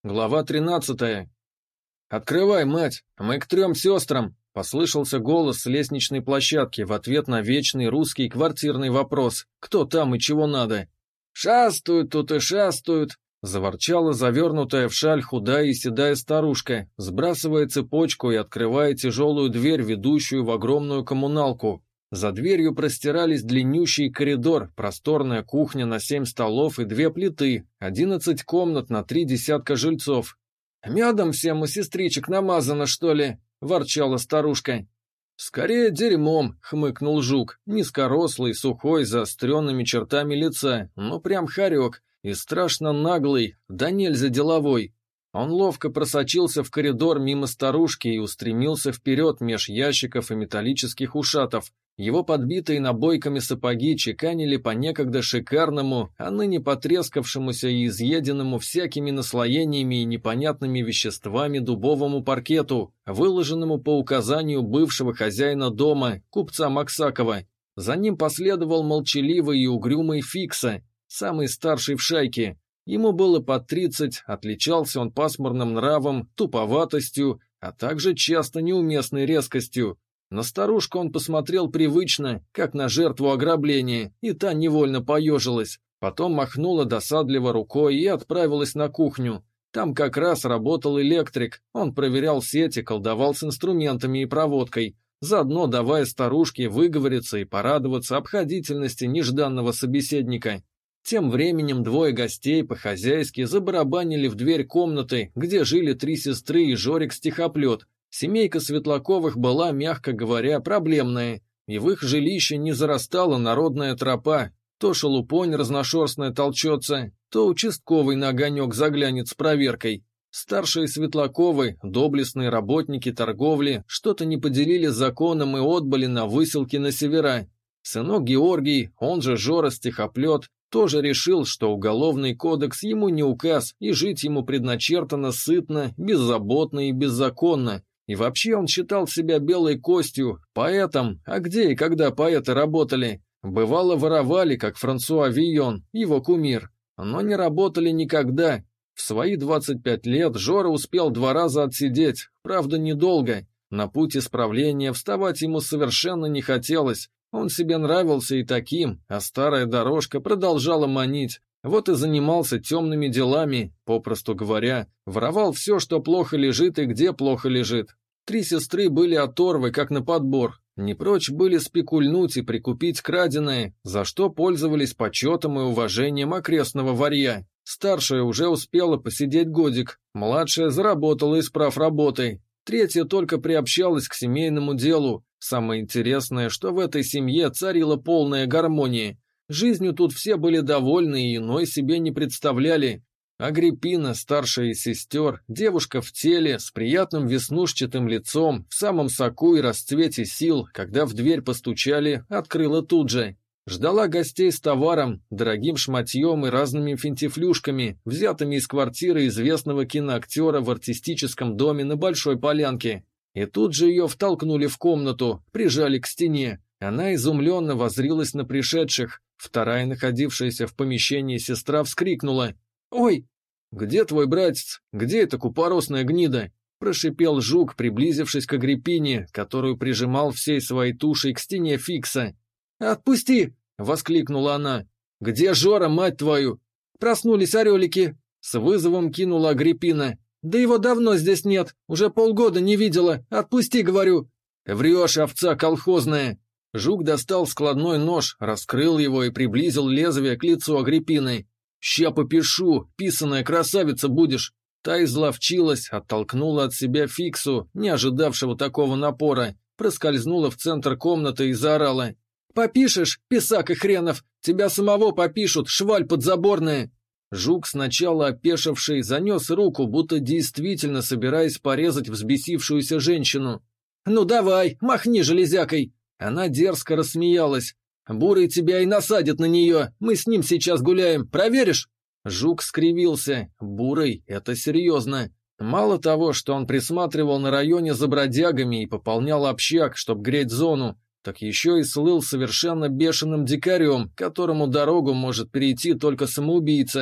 Глава 13. «Открывай, мать! Мы к 3 сестрам!» — послышался голос с лестничной площадки в ответ на вечный русский квартирный вопрос: «Кто там и чего надо?» «Шастают тут и шастают!» — заворчала завернутая в шаль худая и седая старушка, сбрасывая цепочку и открывая тяжелую дверь, ведущую в огромную коммуналку. За дверью простирались длиннющий коридор, просторная кухня на 7 столов и 2 плиты, 11 комнат на 3 десятка жильцов. «Медом всем у сестричек намазано, что ли?» – ворчала старушка. «Скорее дерьмом», – хмыкнул Жук, низкорослый, сухой, заостренными чертами лица, но прям хорек, и страшно наглый, да нельзя деловой. Он ловко просочился в коридор мимо старушки и устремился вперед меж ящиков и металлических ушатов. Его подбитые набойками сапоги чеканили по некогда шикарному, а ныне потрескавшемуся и изъеденному всякими наслоениями и непонятными веществами дубовому паркету, выложенному по указанию бывшего хозяина дома, купца Максакова. За ним последовал молчаливый и угрюмый Фикса, самый старший в шайке. Ему было под 30, отличался он пасмурным нравом, туповатостью, а также часто неуместной резкостью. На старушку он посмотрел привычно, как на жертву ограбления, и та невольно поежилась. Потом махнула досадливо рукой и отправилась на кухню. Там как раз работал электрик, он проверял сети, колдовал с инструментами и проводкой, заодно давая старушке выговориться и порадоваться обходительности нежданного собеседника. Тем временем 2 гостей по-хозяйски забарабанили в дверь комнаты, где жили 3 сестры и Жорик-стихоплет. Семейка Светлаковых была, мягко говоря, проблемная, и в их жилище не зарастала народная тропа. То шелупонь разношерстная толчется, то участковый на огонек заглянет с проверкой. Старшие Светлаковы, доблестные работники торговли, что-то не поделили с законом и отбыли на выселки на севера. Сынок Георгий, он же Жора-стихоплет, тоже решил, что уголовный кодекс ему не указ, и жить ему предначертано сытно, беззаботно и беззаконно. И вообще он считал себя белой костью, поэтом, а где и когда поэты работали? Бывало воровали, как Франсуа Вийон, его кумир, но не работали никогда. В свои 25 лет Жора успел 2 раза отсидеть, правда недолго. На путь исправления вставать ему совершенно не хотелось. Он себе нравился и таким, а старая дорожка продолжала манить. Вот и занимался темными делами, попросту говоря, воровал все, что плохо лежит и где плохо лежит. 3 сестры были оторвы, как на подбор, не прочь были спекульнуть и прикупить краденое, за что пользовались почетом и уважением окрестного варья. Старшая уже успела посидеть годик, младшая заработала исправ работы, 3-я только приобщалась к семейному делу. Самое интересное, что в этой семье царила полная гармония. Жизнью тут все были довольны и иной себе не представляли. Агриппина, старшая из сестер, девушка в теле, с приятным веснушчатым лицом, в самом соку и расцвете сил, когда в дверь постучали, открыла тут же. Ждала гостей с товаром, дорогим шматьем и разными финтифлюшками, взятыми из квартиры известного киноактера в артистическом доме на Большой Полянке. И тут же ее втолкнули в комнату, прижали к стене. Она изумленно воззрилась на пришедших. Вторая, находившаяся в помещении сестра, вскрикнула: «Ой!» «Где твой братец? Где эта купоросная гнида?» – прошипел Жук, приблизившись к Агриппине, которую прижимал всей своей тушей к стене Фикса. «Отпусти!» – воскликнула она. «Где Жора, мать твою?» «Проснулись орелики!» – с вызовом кинула Агриппина. «Да его давно здесь нет, уже полгода не видела. Отпусти, говорю!» «Врешь, овца колхозная!» Жук достал складной нож, раскрыл его и приблизил лезвие к лицу Агриппины. «Ща попишу, писаная красавица будешь!» Та изловчилась, оттолкнула от себя Фиксу, не ожидавшего такого напора, проскользнула в центр комнаты и заорала: «Попишешь, писак и хренов! Тебя самого попишут, шваль подзаборная!» Жук, сначала опешивший, занес руку, будто действительно собираясь порезать взбесившуюся женщину. «Ну давай, махни железякой!» Она дерзко рассмеялась. «Бурый тебя и насадит на нее, мы с ним сейчас гуляем, проверишь?» Жук скривился. Бурый — это серьезно. Мало того, что он присматривал на районе за бродягами и пополнял общак, чтоб греть зону, так еще и слыл совершенно бешеным дикарем, которому дорогу может перейти только самоубийца.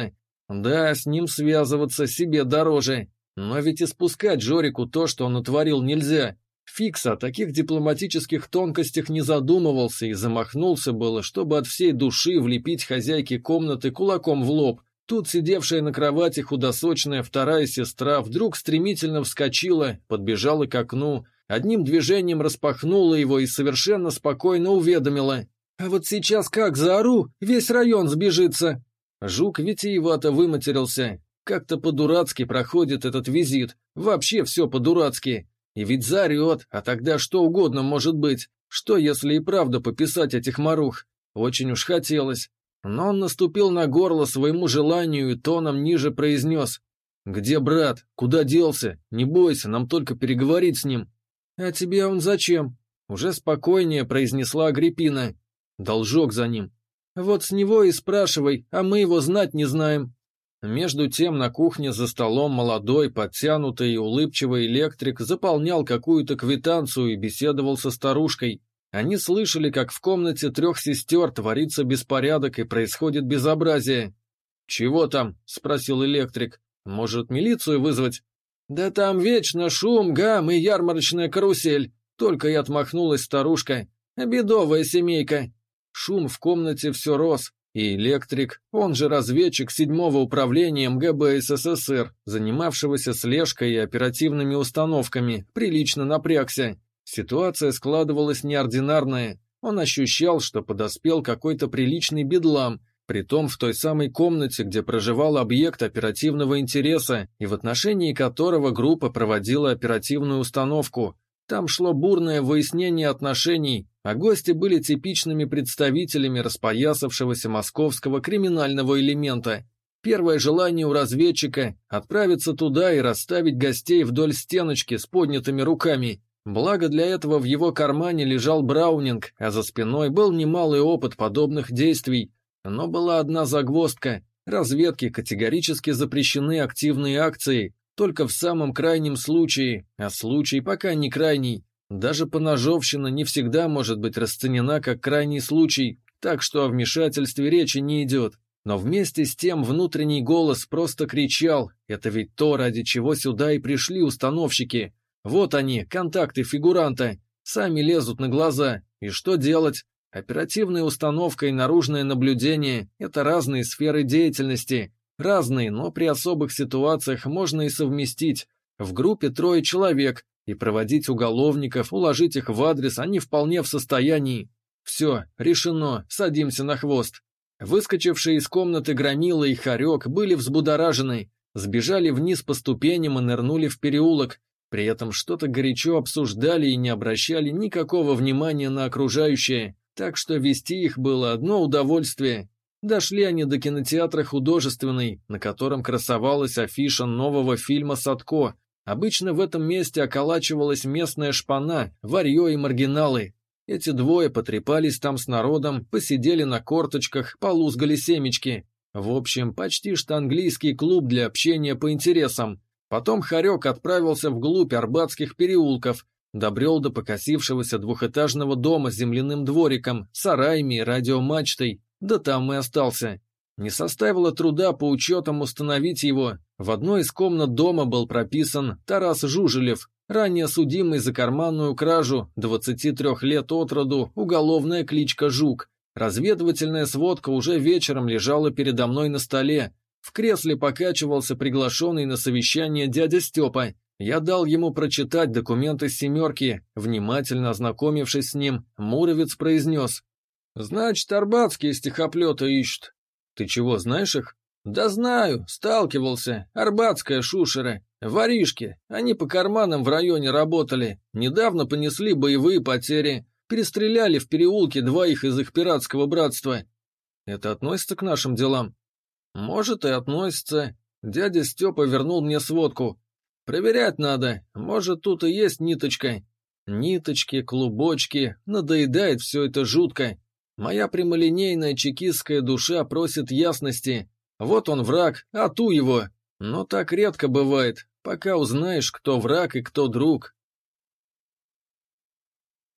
Да, с ним связываться себе дороже. Но ведь и спускать Жорику то, что он натворил, нельзя. Фикс о таких дипломатических тонкостях не задумывался и замахнулся было, чтобы от всей души влепить хозяйке комнаты кулаком в лоб. Тут сидевшая на кровати худосочная вторая сестра вдруг стремительно вскочила, подбежала к окну, одним движением распахнула его и совершенно спокойно уведомила: «А вот сейчас как заору, весь район сбежится!» Жук витиевато выматерился. Как-то по-дурацки проходит этот визит, вообще все по-дурацки. И ведь заорет, а тогда что угодно может быть. Что, если и правда пописать этих марух? Очень уж хотелось. Но он наступил на горло своему желанию и тоном ниже произнес: «Где брат? Куда делся? Не бойся, нам только переговорить с ним». «А тебе он зачем?» Уже спокойнее произнесла Агриппина. «Должок за ним». «Вот с него и спрашивай, а мы его знать не знаем». Между тем на кухне за столом молодой, подтянутый и улыбчивый электрик заполнял какую-то квитанцию и беседовал со старушкой. Они слышали, как в комнате трех сестер творится беспорядок и происходит безобразие. «Чего там?» — спросил электрик. «Может, милицию вызвать?» «Да там вечно шум, гам и ярмарочная карусель», — только и отмахнулась старушка. «Бедовая семейка». Шум в комнате все рос, и электрик, он же разведчик 7-го управления МГБ СССР, занимавшегося слежкой и оперативными установками, прилично напрягся. Ситуация складывалась неординарная. Он ощущал, что подоспел какой-то приличный бедлам, притом в той самой комнате, где проживал объект оперативного интереса и в отношении которого группа проводила оперативную установку. Там шло бурное выяснение отношений, а гости были типичными представителями распоясавшегося московского криминального элемента. Первое желание у разведчика – отправиться туда и расставить гостей вдоль стеночки с поднятыми руками. Благо для этого в его кармане лежал браунинг, а за спиной был немалый опыт подобных действий. Но была одна загвоздка – разведке категорически запрещены активные акции, только в самом крайнем случае, а случай пока не крайний. Даже поножовщина не всегда может быть расценена как крайний случай, так что о вмешательстве речи не идет. Но вместе с тем внутренний голос просто кричал: это ведь то, ради чего сюда и пришли установщики. Вот они, контакты фигуранта, сами лезут на глаза. И что делать? Оперативная установка и наружное наблюдение – это разные сферы деятельности. Разные, но при особых ситуациях можно и совместить. В группе 3 человек, и проводить уголовников, уложить их в адрес они вполне в состоянии. Все, решено, садимся на хвост. Выскочившие из комнаты Громила и Хорек были взбудоражены, сбежали вниз по ступеням и нырнули в переулок. При этом что-то горячо обсуждали и не обращали никакого внимания на окружающее, так что вести их было одно удовольствие. Дошли они до кинотеатра «Художественный», на котором красовалась афиша нового фильма «Садко». Обычно в этом месте околачивалась местная шпана, варьё и маргиналы. Эти двое потрепались там с народом, посидели на корточках, полузгали семечки. В общем, почти что английский клуб для общения по интересам. Потом Хорек отправился вглубь арбатских переулков, добрел до покосившегося двухэтажного дома с земляным двориком, сараями и радиомачтой, да там и остался. Не составило труда по учетам установить его. В одной из комнат дома был прописан Тарас Жужелев, ранее судимый за карманную кражу, 23 лет от роду, уголовная кличка Жук. Разведывательная сводка уже вечером лежала передо мной на столе. В кресле покачивался приглашенный на совещание дядя Степа. Я дал ему прочитать документы «семерки». Внимательно ознакомившись с ним, Муровец произнес: «Значит, арбатские стихоплеты ищут». «Ты чего, знаешь их?» «Да знаю, сталкивался. Арбатская шушера. Воришки. Они по карманам в районе работали. Недавно понесли боевые потери. Перестреляли в переулке 2 из их пиратского братства». «Это относится к нашим делам?» «Может, и относится». Дядя Степа вернул мне сводку. «Проверять надо. Может, тут и есть ниточка». Ниточки, клубочки. Надоедает все это жутко. Моя прямолинейная чекистская душа просит ясности. Вот он враг, а ту его. Но так редко бывает, пока узнаешь, кто враг и кто друг.